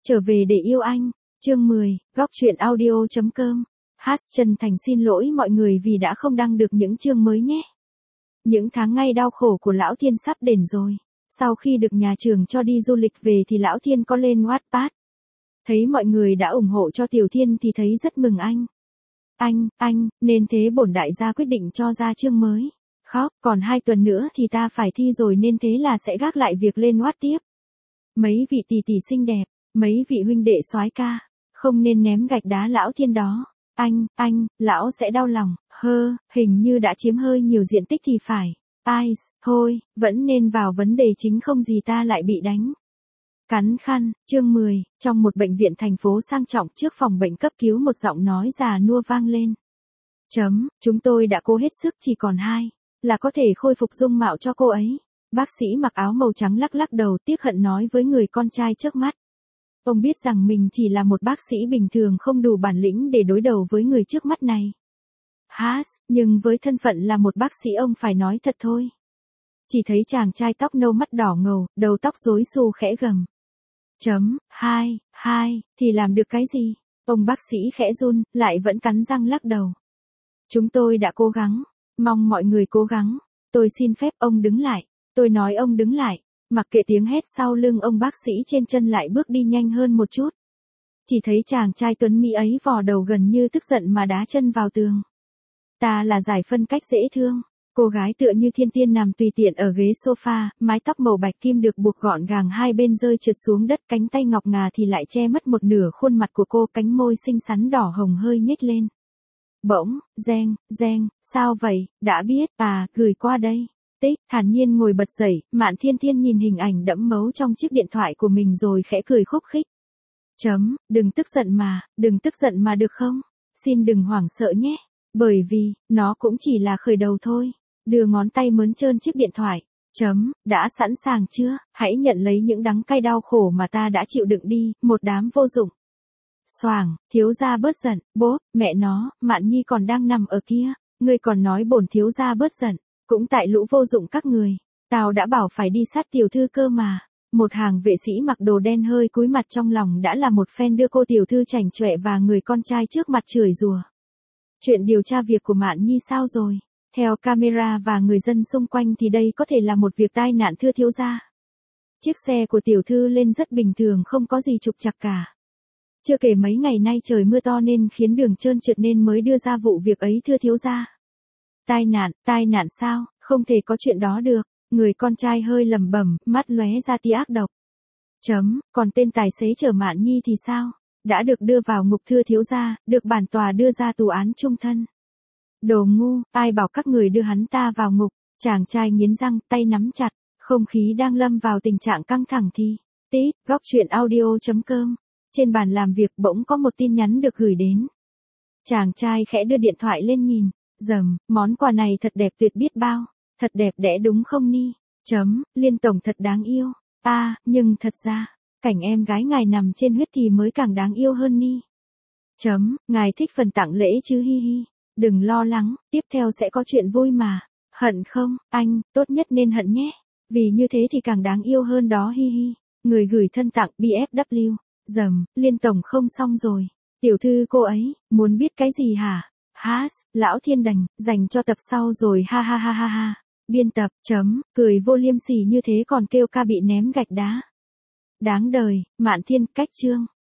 Trở về để yêu anh. Chương 10, góc truyện audio.com. Chân thành xin lỗi mọi người vì đã không đăng được những chương mới nhé. Những tháng ngày đau khổ của Lão Thiên sắp đến rồi. Sau khi được nhà trường cho đi du lịch về thì Lão Thiên có lên Wattpad. Thấy mọi người đã ủng hộ cho Tiểu Thiên thì thấy rất mừng anh. Nên thế bổn đại gia quyết định cho ra chương mới. Khóc, còn 2 tuần nữa thì ta phải thi rồi nên thế là sẽ gác lại việc lên Watt tiếp. Mấy vị tỷ tỷ xinh đẹp, mấy vị huynh đệ soái ca, không nên ném gạch đá Lão Thiên đó. Lão sẽ đau lòng, hình như đã chiếm hơi nhiều diện tích thì phải. Thôi, vẫn nên vào vấn đề chính không gì ta lại bị đánh. Cắn khăn, chương 10, trong một bệnh viện thành phố sang trọng trước phòng bệnh cấp cứu một giọng nói già nua vang lên. Chúng tôi đã cố hết sức chỉ còn 2, là có thể khôi phục dung mạo cho cô ấy. Bác sĩ mặc áo màu trắng lắc lắc đầu tiếc hận nói với người con trai trước mắt. Ông biết rằng mình chỉ là một bác sĩ bình thường không đủ bản lĩnh để đối đầu với người trước mắt này. Nhưng với thân phận là một bác sĩ ông phải nói thật thôi. Chỉ thấy chàng trai tóc nâu mắt đỏ ngầu, đầu tóc rối xù khẽ gầm. Thì làm được cái gì? Ông bác sĩ khẽ run, lại vẫn cắn răng lắc đầu. Chúng tôi đã cố gắng, mong mọi người cố gắng. Tôi xin phép ông đứng lại. Tôi nói ông đứng lại. Mặc kệ tiếng hét sau lưng ông bác sĩ trên chân lại bước đi nhanh hơn một chút. Chỉ thấy chàng trai tuấn mỹ ấy vò đầu gần như tức giận mà đá chân vào tường. Ta là giải phân cách dễ thương. Cô gái tựa như thiên tiên nằm tùy tiện ở ghế sofa, mái tóc màu bạch kim được buộc gọn gàng hai bên rơi trượt xuống đất, cánh tay ngọc ngà thì lại che mất một nửa khuôn mặt của cô, cánh môi xinh xắn đỏ hồng hơi nhếch lên. Bỗng, reng, sao vậy, đã biết, gửi qua đây. Thản nhiên ngồi bật dậy, Mạn Thiên Thiên nhìn hình ảnh đẫm máu trong chiếc điện thoại của mình rồi khẽ cười khúc khích. Đừng tức giận mà được không? Xin đừng hoảng sợ nhé. Bởi vì, nó cũng chỉ là khởi đầu thôi. Đưa ngón tay mớn trơn chiếc điện thoại. Đã sẵn sàng chưa? Hãy nhận lấy những đắng cay đau khổ mà ta đã chịu đựng đi, một đám vô dụng. Xoàng, thiếu gia bớt giận, bố, mẹ nó, Mạn Nhi còn đang nằm ở kia. Ngươi còn nói bổn thiếu gia bớt giận. Cũng tại lũ vô dụng các người. Tao đã bảo phải đi sát tiểu thư cơ mà. Một hàng vệ sĩ mặc đồ đen hơi cúi mặt trong lòng đã là một phen đưa cô tiểu thư chảnh chọe và người con trai trước mặt chửi rủa. Chuyện điều tra việc của Mạn Nhi sao rồi? Theo camera và người dân xung quanh thì đây có thể là một việc tai nạn thưa thiếu gia. Chiếc xe của tiểu thư lên rất bình thường, không có gì trục trặc cả. Chưa kể mấy ngày nay trời mưa to nên khiến đường trơn trượt nên mới đưa ra vụ việc ấy thưa thiếu gia. Tai nạn sao? Không thể có chuyện đó được. Người con trai hơi lẩm bẩm, mắt lóe ra tia ác độc. Còn tên tài xế chở Mạn Nhi thì sao? Đã được đưa vào ngục thưa thiếu gia, được bản tòa đưa ra tù án chung thân. Đồ ngu, ai bảo các người đưa hắn ta vào ngục? Chàng trai nghiến răng, tay nắm chặt, không khí đang lâm vào tình trạng căng thẳng thì. Góc truyện audio.com. Trên bàn làm việc bỗng có một tin nhắn được gửi đến. Chàng trai khẽ đưa điện thoại lên nhìn. Món quà này thật đẹp tuyệt biết bao. Thật đẹp đẽ đúng không Ni? Liên tổng thật đáng yêu. Nhưng thật ra, cảnh em gái ngài nằm trên huyết thì mới càng đáng yêu hơn Ni. Ngài thích phần tặng lễ chứ hi hi. Đừng lo lắng, tiếp theo sẽ có chuyện vui mà. Hận không, anh, tốt nhất nên hận nhé. Vì như thế thì càng đáng yêu hơn đó hi hi. Người gửi thân tặng BFW. Liên tổng không xong rồi. Tiểu thư cô ấy, muốn biết cái gì hả? Lão Thiên dành cho tập sau rồi ha. Biên tập, cười vô liêm sỉ như thế còn kêu ca bị ném gạch đá. Đáng đời, Mạn Thiên, cách chương.